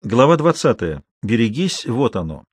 Глава 20. Берегись, вот оно.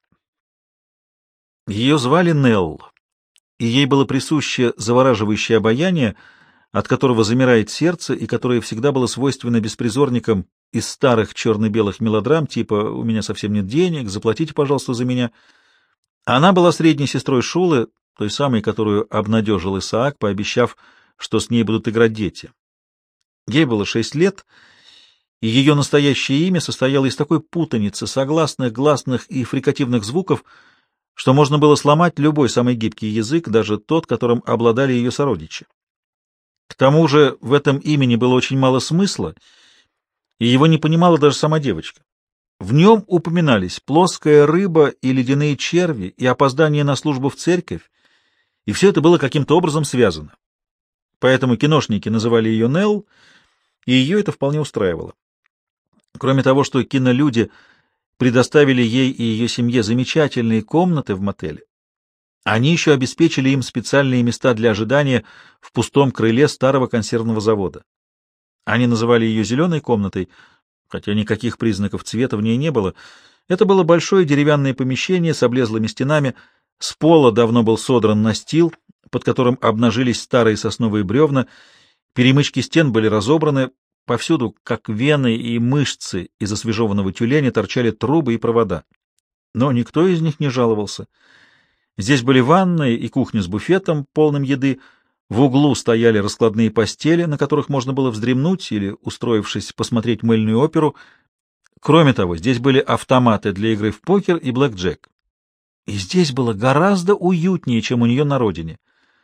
Ее звали Нелл, и ей было присуще завораживающее обаяние, от которого замирает сердце и которое всегда было свойственно беспризорникам из старых черно-белых мелодрам типа «У меня совсем нет денег, заплатите, пожалуйста, за меня». Она была средней сестрой Шулы, той самой, которую обнадежил Исаак, пообещав, что с ней будут играть дети. Ей было 6 лет, и ее настоящее имя состояло из такой путаницы согласных, гласных и фрикативных звуков, что можно было сломать любой самый гибкий язык, даже тот, которым обладали ее сородичи. К тому же в этом имени было очень мало смысла, и его не понимала даже сама девочка. В нем упоминались плоская рыба и ледяные черви, и опоздание на службу в церковь, и все это было каким-то образом связано. Поэтому киношники называли ее Нелл, и ее это вполне устраивало. Кроме того, что кинолюди предоставили ей и ее семье замечательные комнаты в мотеле, они еще обеспечили им специальные места для ожидания в пустом крыле старого консервного завода. Они называли ее «зеленой комнатой», хотя никаких признаков цвета в ней не было. Это было большое деревянное помещение с облезлыми стенами, с пола давно был содран настил, под которым обнажились старые сосновые бревна, перемычки стен были разобраны, повсюду, как вены и мышцы из освежеванного тюленя, торчали трубы и провода. Но никто из них не жаловался. Здесь были ванная и кухня с буфетом, полным еды, в углу стояли раскладные постели, на которых можно было вздремнуть или, устроившись, посмотреть мыльную оперу. Кроме того, здесь были автоматы для игры в покер и блэкджек. И здесь было гораздо уютнее, чем у нее на родине.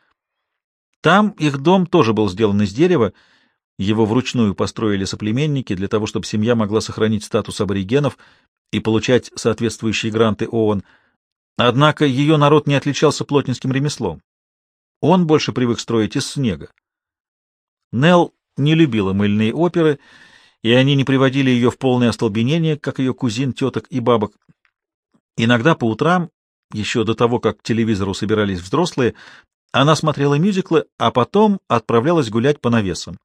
Там их дом тоже был сделан из дерева, его вручную построили соплеменники для того, чтобы семья могла сохранить статус аборигенов и получать соответствующие гранты ООН. Однако ее народ не отличался плотницким ремеслом. Он больше привык строить из снега. Нелл не любила мыльные оперы, и они не приводили ее в полное остолбенение, как ее кузин, теток и бабок. Иногда по утрам, еще до того, как к телевизору собирались взрослые, она смотрела мюзиклы, а потом отправлялась гулять по навесам.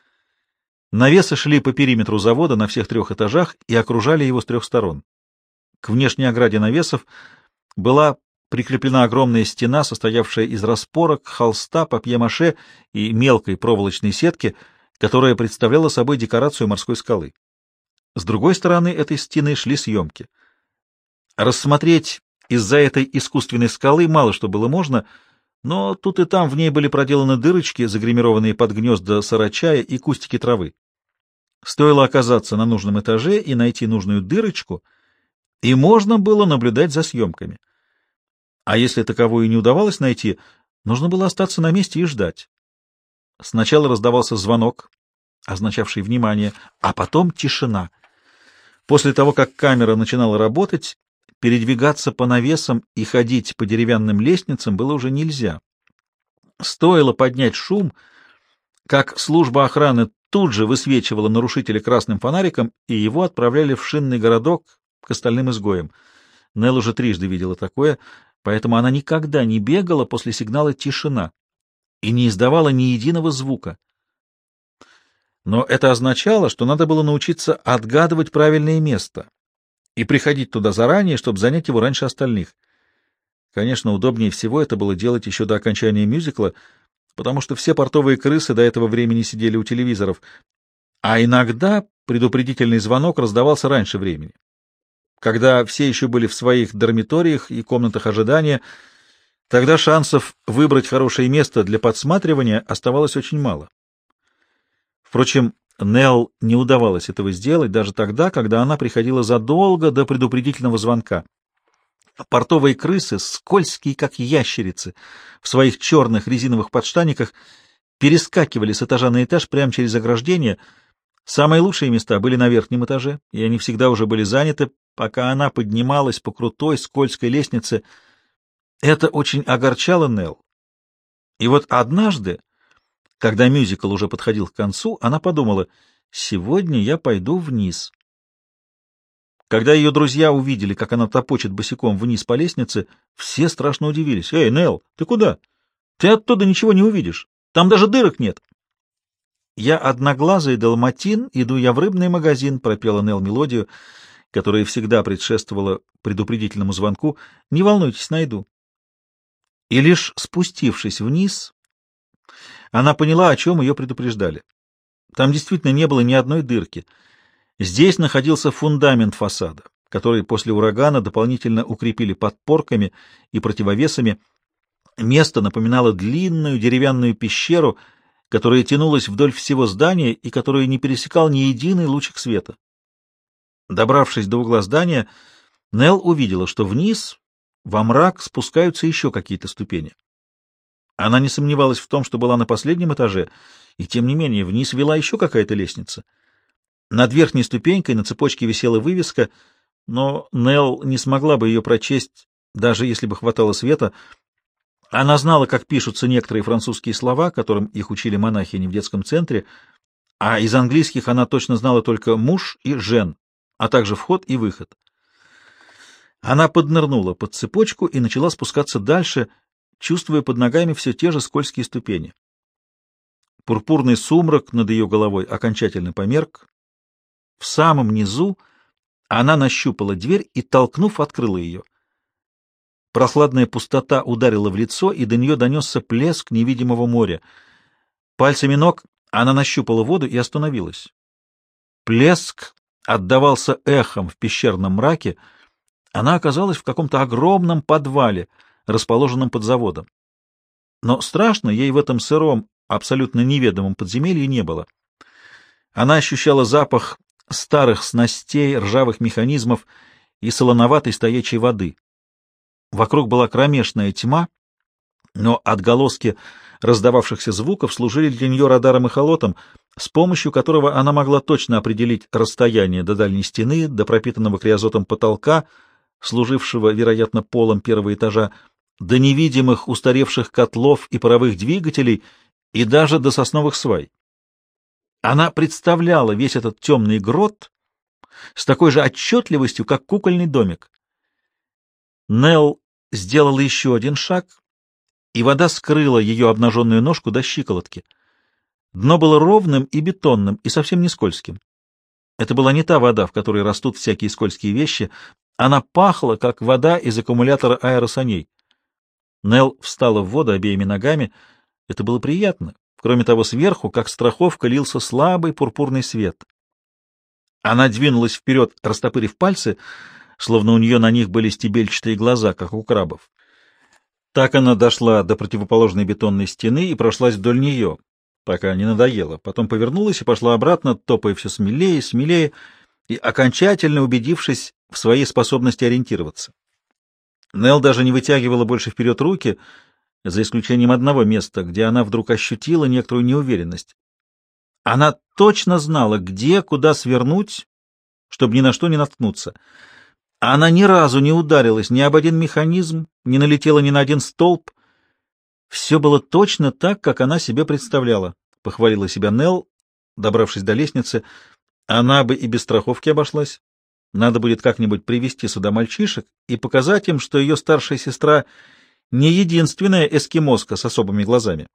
Навесы шли по периметру завода на всех 3 этажах и окружали его с 3 сторон. К внешней ограде навесов была прикреплена огромная стена, состоявшая из распорок, холста, папье-маше и мелкой проволочной сетки, которая представляла собой декорацию морской скалы. С другой стороны этой стены шли съемки. Рассмотреть из-за этой искусственной скалы мало что было можно, но тут и там в ней были проделаны дырочки, загримированные под гнезда сарачая и кустики травы. Стоило оказаться на нужном этаже и найти нужную дырочку, и можно было наблюдать за съемками. А если таковую не удавалось найти, нужно было остаться на месте и ждать. Сначала раздавался звонок, означавший внимание, а потом тишина. После того, как камера начинала работать, передвигаться по навесам и ходить по деревянным лестницам было уже нельзя. Стоило поднять шум, как служба охраны тут же высвечивала нарушителя красным фонариком, и его отправляли в шинный городок к остальным изгоям. Нелл уже 3 видела такое, поэтому она никогда не бегала после сигнала «тишина» и не издавала ни единого звука. Но это означало, что надо было научиться отгадывать правильное место и приходить туда заранее, чтобы занять его раньше остальных. Конечно, удобнее всего это было делать еще до окончания мюзикла, потому что все портовые крысы до этого времени сидели у телевизоров, а иногда предупредительный звонок раздавался раньше времени. Когда все еще были в своих дармиториях и комнатах ожидания, тогда шансов выбрать хорошее место для подсматривания оставалось очень мало. Впрочем, Нелл не удавалось этого сделать даже тогда, когда она приходила задолго до предупредительного звонка. Портовые крысы, скользкие как ящерицы, в своих черных резиновых подштаниках, перескакивали с этажа на этаж прямо через ограждение. Самые лучшие места были на верхнем этаже, и они всегда уже были заняты, пока она поднималась по крутой скользкой лестнице. Это очень огорчало Нелл. И вот однажды, когда мюзикл уже подходил к концу, она подумала: «Сегодня я пойду вниз». Когда ее друзья увидели, как она топочет босиком вниз по лестнице, все страшно удивились. «Эй, Нелл, ты куда? Ты оттуда ничего не увидишь. Там даже дырок нет». «Я одноглазый далматин, иду я в рыбный магазин», — пропела Нелл мелодию, которое всегда предшествовало предупредительному звонку, «Не волнуйтесь, найду». И лишь спустившись вниз, она поняла, о чем ее предупреждали. Там действительно не было ни одной дырки. Здесь находился фундамент фасада, который после урагана дополнительно укрепили подпорками и противовесами. Место напоминало длинную деревянную пещеру, которая тянулась вдоль всего здания и которую не пересекал ни единый лучик света. Добравшись до угла здания, Нелл увидела, что вниз, во мрак, спускаются еще какие-то ступени. Она не сомневалась в том, что была на последнем этаже, и тем не менее вниз вела еще какая-то лестница. Над верхней ступенькой на цепочке висела вывеска, но Нелл не смогла бы ее прочесть, даже если бы хватало света. Она знала, как пишутся некоторые французские слова, которым их учили монахини в детском центре, а из английских она точно знала только «муж» и «жен», а также вход и выход. Она поднырнула под цепочку и начала спускаться дальше, чувствуя под ногами все те же скользкие ступени. Пурпурный сумрак над ее головой окончательно померк. В самом низу она нащупала дверь и, толкнув, открыла ее. Прохладная пустота ударила в лицо, и до нее донесся плеск невидимого моря. Пальцами ног она нащупала воду и остановилась. Плеск отдавался эхом в пещерном мраке. Она оказалась в каком-то огромном подвале, расположенном под заводом. Но страшно ей в этом сыром, абсолютно неведомом подземелье не было. Она ощущала запах старых снастей, ржавых механизмов и солоноватой стоячей воды. Вокруг была кромешная тьма, но отголоски раздававшихся звуков служили для нее радаром эхолотом, с помощью которого она могла точно определить расстояние до дальней стены, до пропитанного криозотом потолка, служившего, вероятно, полом первого этажа, до невидимых устаревших котлов и паровых двигателей и даже до сосновых свай. Она представляла весь этот темный грот с такой же отчетливостью, как кукольный домик. Нелл сделала еще один шаг, и вода скрыла ее обнаженную ножку до щиколотки. Дно было ровным и бетонным, и совсем не скользким. Это была не та вода, в которой растут всякие скользкие вещи. Она пахла, как вода из аккумулятора аэросаней. Нелл встала в воду обеими ногами. Это было приятно. Кроме того, сверху, как страховка, лился слабый пурпурный свет. Она двинулась вперед, растопырив пальцы, словно у нее на них были стебельчатые глаза, как у крабов. Так она дошла до противоположной бетонной стены и прошлась вдоль нее, пока не надоело. Потом повернулась и пошла обратно, топая все смелее и смелее, и окончательно убедившись в своей способности ориентироваться. Нелл даже не вытягивала больше вперед руки, за исключением одного места, где она вдруг ощутила некоторую неуверенность. Она точно знала, где, куда свернуть, чтобы ни на что не наткнуться. Она ни разу не ударилась ни об один механизм, не налетела ни на один столб. Все было точно так, как она себе представляла, — похвалила себя Нелл, добравшись до лестницы. Она бы и без страховки обошлась. Надо будет как-нибудь привести сюда мальчишек и показать им, что ее старшая сестра не единственная эскимоска с особыми глазами.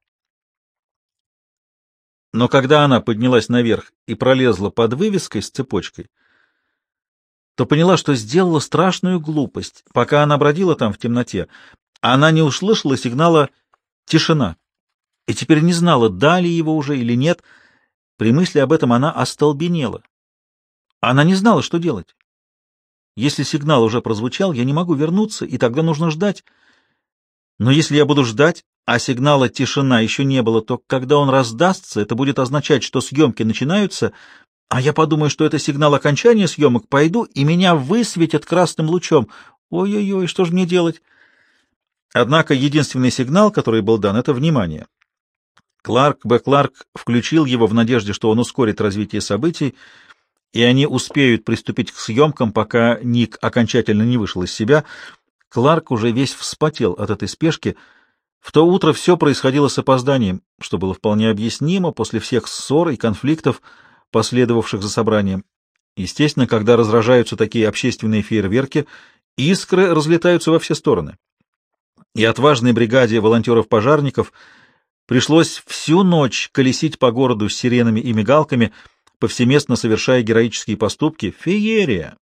Но когда она поднялась наверх и пролезла под вывеской с цепочкой, то поняла, что сделала страшную глупость. Пока она бродила там в темноте, она не услышала сигнала «тишина» и теперь не знала, дали его уже или нет. При мысли об этом она остолбенела. Она не знала, что делать. Если сигнал уже прозвучал, я не могу вернуться, и тогда нужно ждать. Но если я буду ждать, а сигнала «тишина» еще не было, то когда он раздастся, это будет означать, что съемки начинаются, а я подумаю, что это сигнал окончания съемок, пойду, и меня высветят красным лучом. Ой-ой-ой, что же мне делать? Однако единственный сигнал, который был дан, — это внимание. Кларк включил его в надежде, что он ускорит развитие событий, и они успеют приступить к съемкам, пока Ник окончательно не вышел из себя. Кларк уже весь вспотел от этой спешки. В то утро все происходило с опозданием, что было вполне объяснимо после всех ссор и конфликтов, последовавших за собранием. Естественно, когда разражаются такие общественные фейерверки, искры разлетаются во все стороны. И отважной бригаде волонтеров-пожарников пришлось всю ночь колесить по городу с сиренами и мигалками, повсеместно совершая героические поступки. Феерия!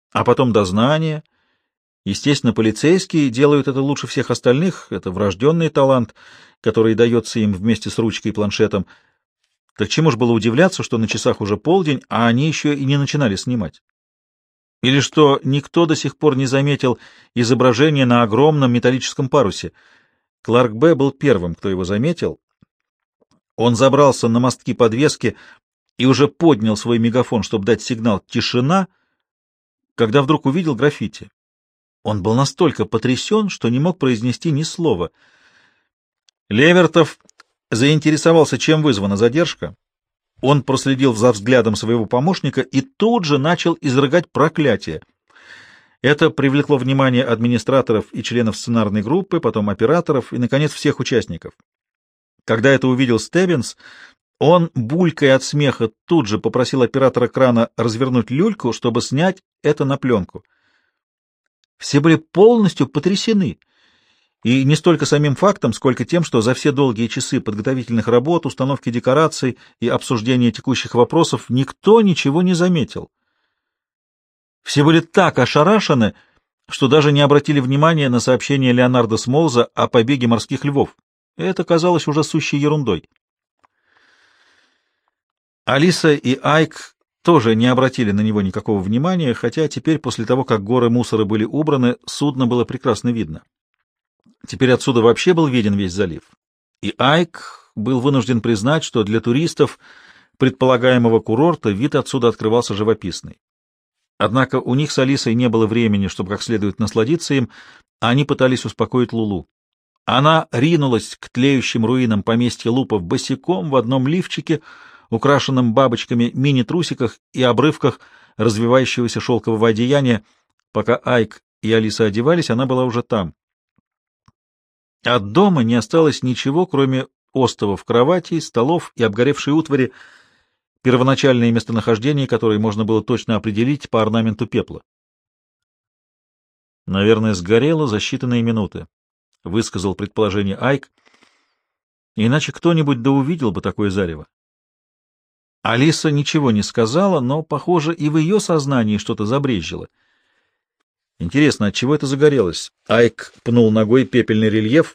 А потом дознание. Естественно, полицейские делают это лучше всех остальных, это врожденный талант, который дается им вместе с ручкой и планшетом. Так чему ж было удивляться, что на часах уже полдень, а они еще и не начинали снимать? Или что никто до сих пор не заметил изображение на огромном металлическом парусе? Кларк Б. был первым, кто его заметил. Он забрался на мостки подвески и уже поднял свой мегафон, чтобы дать сигнал «Тишина», когда вдруг увидел граффити. Он был настолько потрясен, что не мог произнести ни слова. Левертов заинтересовался, чем вызвана задержка. Он проследил за взглядом своего помощника и тут же начал изрыгать проклятие. Это привлекло внимание администраторов и членов сценарной группы, потом операторов и, наконец, всех участников. Когда это увидел Стеббинс, он, булькая от смеха, тут же попросил оператора крана развернуть люльку, чтобы снять это на пленку. Все были полностью потрясены. И не столько самим фактом, сколько тем, что за все долгие часы подготовительных работ, установки декораций и обсуждения текущих вопросов никто ничего не заметил. Все были так ошарашены, что даже не обратили внимания на сообщение Леонарда Смолза о побеге морских львов. Это казалось уже сущей ерундой. Алиса и Айк тоже не обратили на него никакого внимания, хотя теперь, после того, как горы мусора были убраны, судно было прекрасно видно. Теперь отсюда вообще был виден весь залив. И Айк был вынужден признать, что для туристов предполагаемого курорта вид отсюда открывался живописный. Однако у них с Алисой не было времени, чтобы как следует насладиться им, а они пытались успокоить Лулу. Она ринулась к тлеющим руинам поместья Лупов босиком в одном лифчике, украшенном бабочками, мини-трусиках и обрывках развивающегося шелкового одеяния. Пока Айк и Алиса одевались, она была уже там. От дома не осталось ничего, кроме остовов кроватей, столов и обгоревшей утвари, первоначальное местонахождение которой можно было точно определить по орнаменту пепла. «Наверное, сгорело за считанные минуты», — высказал предположение Айк. «Иначе кто-нибудь да увидел бы такое зарево». Алиса ничего не сказала, но, похоже, и в ее сознании что-то забрезжило. Интересно, от чего это загорелось? Айк пнул ногой пепельный рельеф.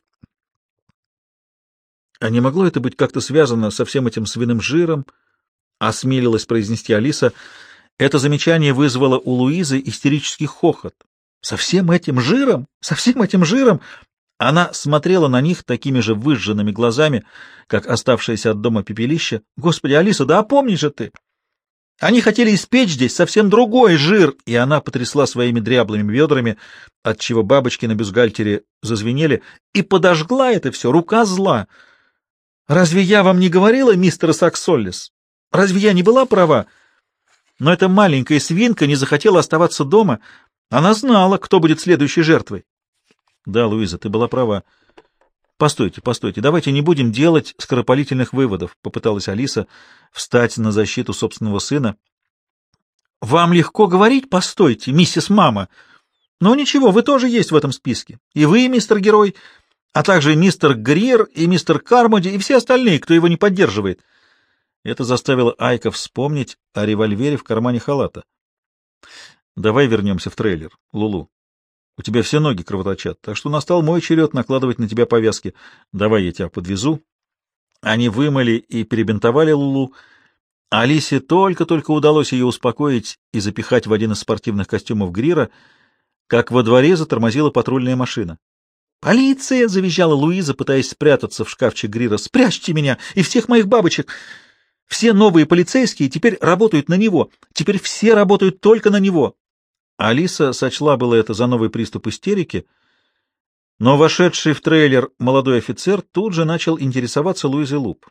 А не могло это быть как-то связано со всем этим свиным жиром? Осмелилась произнести Алиса. Это замечание вызвало у Луизы истерический хохот. Со всем этим жиром? Со всем этим жиром? Она смотрела на них такими же выжженными глазами, как оставшееся от дома пепелище. Господи, Алиса, да опомни же ты! Они хотели испечь здесь совсем другой жир, и она потрясла своими дряблыми бедрами, отчего бабочки на бюстгальтере зазвенели, и подожгла это все, рука зла. Разве я вам не говорила, мистер Саксоллис? Разве я не была права? Но эта маленькая свинка не захотела оставаться дома. Она знала, кто будет следующей жертвой. Да, Луиза, ты была права. Постойте, постойте, давайте не будем делать скоропалительных выводов, попыталась Алиса встать на защиту собственного сына. Вам легко говорить «постойте», миссис Мама. Но ничего, вы тоже есть в этом списке. И вы, мистер Герой, а также мистер Гриер и мистер Кармоди и все остальные, кто его не поддерживает. Это заставило Айка вспомнить о револьвере в кармане халата. Давай вернемся в трейлер, Лулу. У тебя все ноги кровоточат, так что настал мой черед накладывать на тебя повязки. Давай я тебя подвезу. Они вымыли и перебинтовали Лулу. Алисе только-только удалось ее успокоить и запихать в один из спортивных костюмов Грира, как во дворе затормозила патрульная машина. «Полиция!» — завизжала Луиза, пытаясь спрятаться в шкафчик Грира. «Спрячьте меня и всех моих бабочек! Все новые полицейские теперь работают на него! Теперь все работают только на него!» Алиса сочла было это за новый приступ истерики, но вошедший в трейлер молодой офицер тут же начал интересоваться Луизой Луп.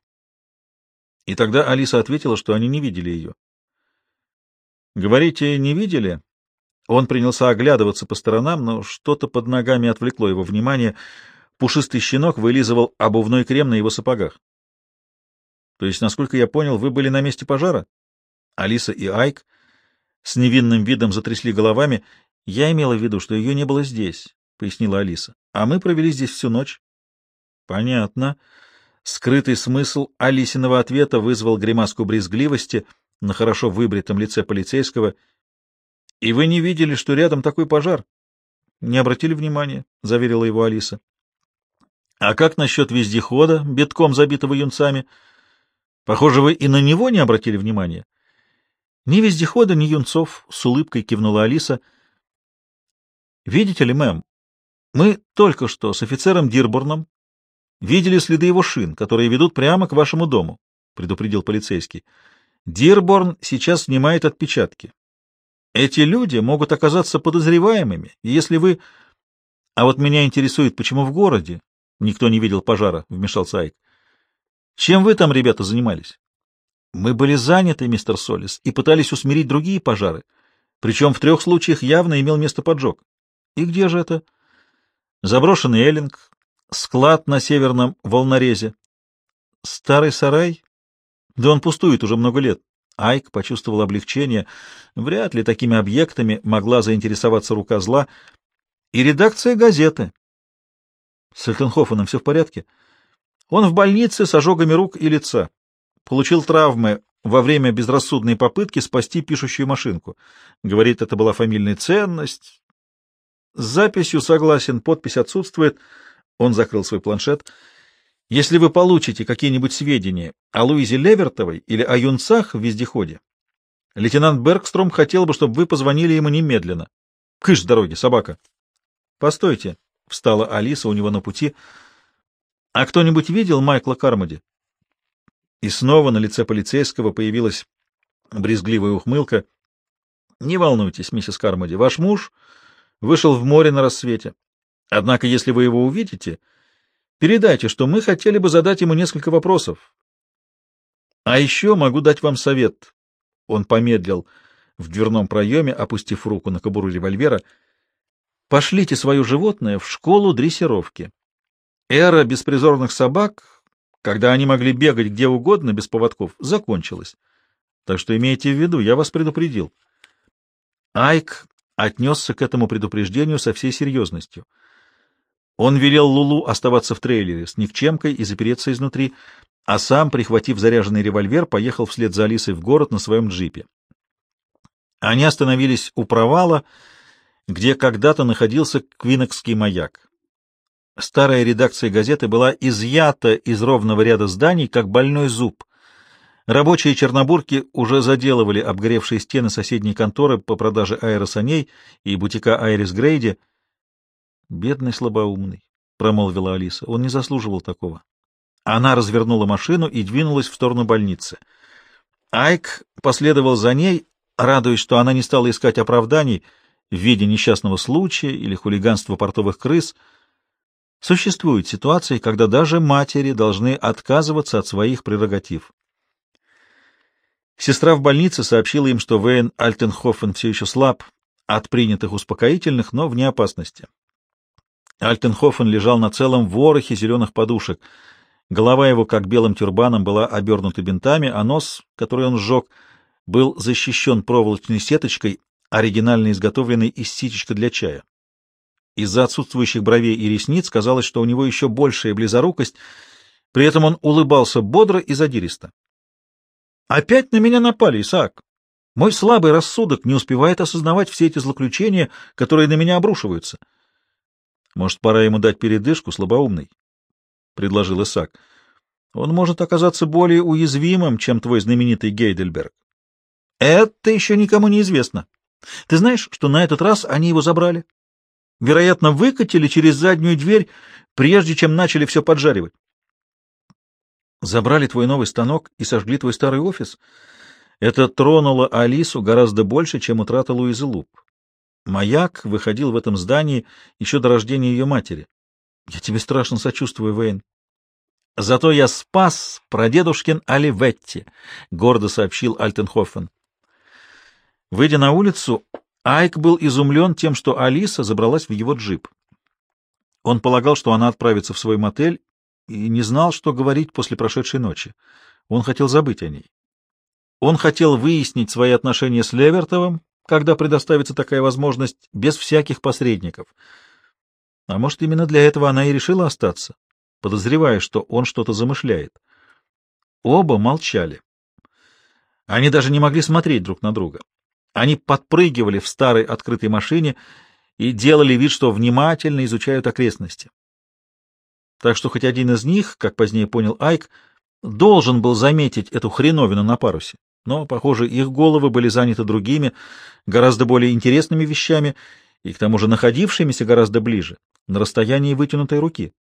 И тогда Алиса ответила, что они не видели ее. «Говорите, не видели?» Он принялся оглядываться по сторонам, но что-то под ногами отвлекло его внимание. Пушистый щенок вылизывал обувной крем на его сапогах. «То есть, насколько я понял, вы были на месте пожара?» Алиса и Айк с невинным видом затрясли головами. «Я имела в виду, что ее не было здесь», — пояснила Алиса. «А мы провели здесь всю ночь». «Понятно». Скрытый смысл Алисиного ответа вызвал гримаску брезгливости на хорошо выбритом лице полицейского. И вы не видели, что рядом такой пожар? Не обратили внимания, — заверила его Алиса. А как насчет вездехода, битком забитого юнцами? Похоже, вы и на него не обратили внимания. Ни вездехода, ни юнцов, — с улыбкой кивнула Алиса. Видите ли, мэм, мы только что с офицером Дирборном видели следы его шин, которые ведут прямо к вашему дому, — предупредил полицейский. Дирборн сейчас снимает отпечатки. Эти люди могут оказаться подозреваемыми, и если вы... А вот меня интересует, почему в городе никто не видел пожара, — вмешался Айк. Чем вы там, ребята, занимались? Мы были заняты, мистер Солис, и пытались усмирить другие пожары. Причем в 3 случаях явно имел место поджог. И где же это? Заброшенный эллинг, склад на северном волнорезе. Старый сарай? Да он пустует уже много лет. Айк почувствовал облегчение. Вряд ли такими объектами могла заинтересоваться рука зла. И редакция газеты. С Альтенхофеном все в порядке? Он в больнице с ожогами рук и лица. Получил травмы во время безрассудной попытки спасти пишущую машинку. Говорит, это была фамильная ценность. С записью согласен, подпись отсутствует. Он закрыл свой планшет. Если вы получите какие-нибудь сведения о Луизе Левертовой или о юнцах в вездеходе, лейтенант Бергстром хотел бы, чтобы вы позвонили ему немедленно. Кыш с дороги, собака. Постойте, — встала Алиса у него на пути. А кто-нибудь видел Майкла Кармоди? И снова на лице полицейского появилась брезгливая ухмылка. Не волнуйтесь, миссис Кармоди, ваш муж вышел в море на рассвете. Однако, если вы его увидите, передайте, что мы хотели бы задать ему несколько вопросов. А еще могу дать вам совет. Он помедлил в дверном проеме, опустив руку на кобуру револьвера. Пошлите свое животное в школу дрессировки. Эра беспризорных собак, когда они могли бегать где угодно без поводков, закончилась. Так что имейте в виду, я вас предупредил. Айк отнесся к этому предупреждению со всей серьезностью. Он велел Лулу оставаться в трейлере с никчемкой и запереться изнутри, а сам, прихватив заряженный револьвер, поехал вслед за Алисой в город на своем джипе. Они остановились у провала, где когда-то находился Квинокский маяк. Старая редакция газеты была изъята из ровного ряда зданий, как больной зуб. Рабочие чернобурки уже заделывали обгоревшие стены соседней конторы по продаже аэросаней и бутика Айрис Грейди. «Бедный слабоумный», — промолвила Алиса, — «он не заслуживал такого». Она развернула машину и двинулась в сторону больницы. Айк последовал за ней, радуясь, что она не стала искать оправданий в виде несчастного случая или хулиганства портовых крыс. Существуют ситуации, когда даже матери должны отказываться от своих прерогатив. Сестра в больнице сообщила им, что Вейн Альтенхофен все еще слаб от принятых успокоительных, но вне опасности. Альтенхофен лежал на целом ворохе зеленых подушек. Голова его, как белым тюрбаном, была обернута бинтами, а нос, который он сжег, был защищен проволочной сеточкой, оригинально изготовленной из ситечка для чая. Из-за отсутствующих бровей и ресниц казалось, что у него еще большая близорукость, при этом он улыбался бодро и задиристо. «Опять на меня напали, Исаак! Мой слабый рассудок не успевает осознавать все эти злоключения, которые на меня обрушиваются». «Может, пора ему дать передышку, слабоумный?» — предложил Исаак. «Он может оказаться более уязвимым, чем твой знаменитый Гейдельберг». «Это еще никому не известно. Ты знаешь, что на этот раз они его забрали? Вероятно, выкатили через заднюю дверь, прежде чем начали все поджаривать». «Забрали твой новый станок и сожгли твой старый офис?» Это тронуло Алису гораздо больше, чем утрата Луизы Луб. Маяк выходил в этом здании еще до рождения ее матери. Я тебе страшно сочувствую, Вейн. Зато я спас прадедушкин Оливетти, — гордо сообщил Альтенхофен. Выйдя на улицу, Айк был изумлен тем, что Алиса забралась в его джип. Он полагал, что она отправится в свой мотель, и не знал, что говорить после прошедшей ночи. Он хотел забыть о ней. Он хотел выяснить свои отношения с Левертовым, когда предоставится такая возможность, без всяких посредников. А может, именно для этого она и решила остаться, подозревая, что он что-то замышляет. Оба молчали. Они даже не могли смотреть друг на друга. Они подпрыгивали в старой открытой машине и делали вид, что внимательно изучают окрестности. Так что хоть один из них, как позднее понял Айк, должен был заметить эту хреновину на парусе. Но, похоже, их головы были заняты другими, гораздо более интересными вещами и, к тому же, находившимися гораздо ближе, на расстоянии вытянутой руки.